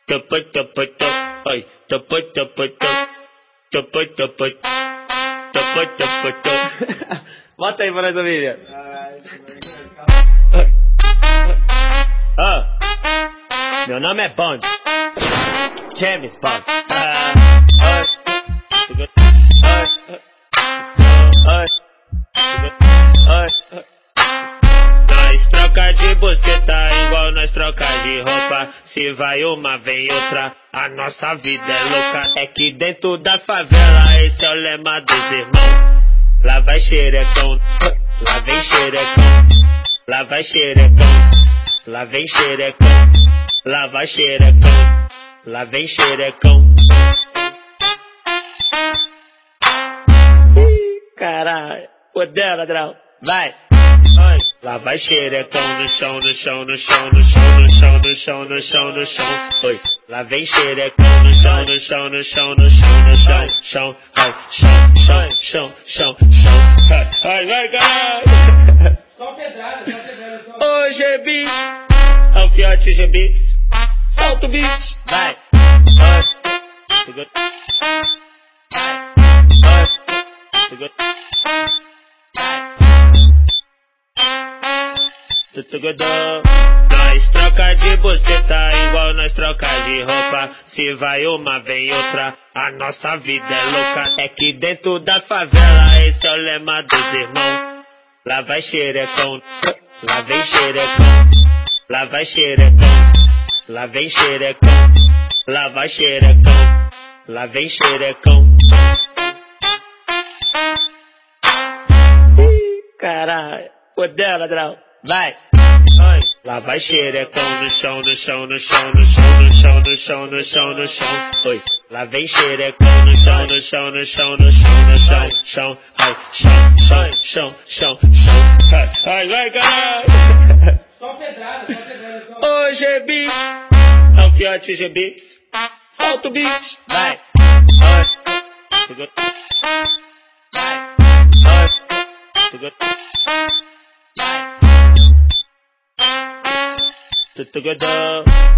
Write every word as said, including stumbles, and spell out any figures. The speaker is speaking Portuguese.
Tapa, tapa, tapa, ai, tapa, tapa, tapa, tapa, tapa, tapa, tapa, tapa. Bota aí pra nós ouvir, velho. Ah, meu nome é Bond, James Bond. Ah, ah, ah, ah, ah. Nós troca de buceta igual nós troca de roupa. Se vai uma, vem outra. A nossa vida é louca. É que dentro da favela esse é o lema dos irmãos. Lá vai xerecão, lá vem xerecão. Lá vai xerecão, lá vem xerecão. Lá vai xerecão, lá vem xerecão. Caralho, fodeu, ladrão. Vai. Lá vai xerecão no chão, no chão, no chão, no chão, no chão, no chão, no chão, no chão. Oi. Lá vem xerecão no chão, no chão, no chão, no chão, no chão, chão, ai, chão, chão, chão, chão, chão. Ai, vai, caralho. Só pedrada, só pedrada, só. Ô, G-Beats, é o fiote G-Beats. Solta o beat. Vai. Ai. Segura. Ai. Segura. Nós troca de buceta igual nós troca de roupa. Se vai uma, vem outra. A nossa vida é louca. É que dentro da favela esse é o lema dos irmãos. Lá vai xerecão, lá vem xerecão. Lá vai xerecão, lá vem xerecão. Lá vai xerecão, lá vem xerecão. Caralho, fodeu, ladrão. Vai. Lá vai xerecão no chão, no chão, no chão, no chão, no chão, no chão, no chão, no chão. Oi. Lá vem xerecão no chão, no chão, no chão, no chão, no chão, chão, ai, chão, chão, chão, chão, chão. Ai, vai, caralho. Só pedrada, só pedrada, só. Ô, G-Beats, é o fiote G-Beats. Solta o beat. Vai. Ai. Segura. Vai. Ai. Segura. Vai. Together.